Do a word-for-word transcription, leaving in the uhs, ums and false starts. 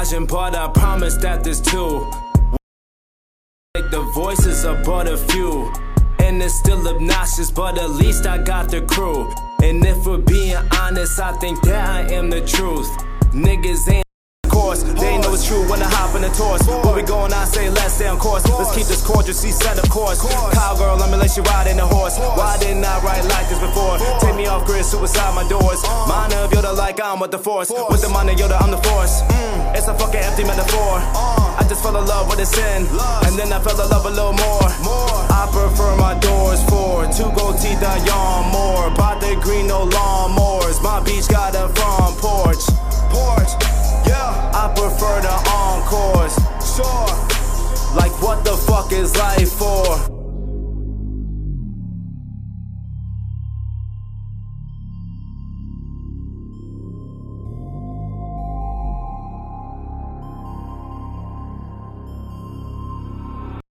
margin, but I promise that there's two. Like the voices are but a few, and it's still obnoxious, but at least I got the crew. And if we're being honest, I think that I am the truth. Niggas ain't course, they know it's true when I hop in the Taurus. Where we going, I say let's stay on course. Let's keep this cordial, see set of course. Cowgirl, let me let you ride in the horse. Why didn't I write like this before? Take me off grid, suicide my doors. Mind of Yoda like I'm with the force. With the mind of Yoda, I'm the force. mm, It's a fucking empty metaphor. I just fell in love with a sin, and then I fell in love a little more. I prefer my doors for two gold teeth, I yawn more. About the green, no lawnmowers. My beach got a front porch. Porch. I prefer the encores. Sure. Like what the fuck is life for?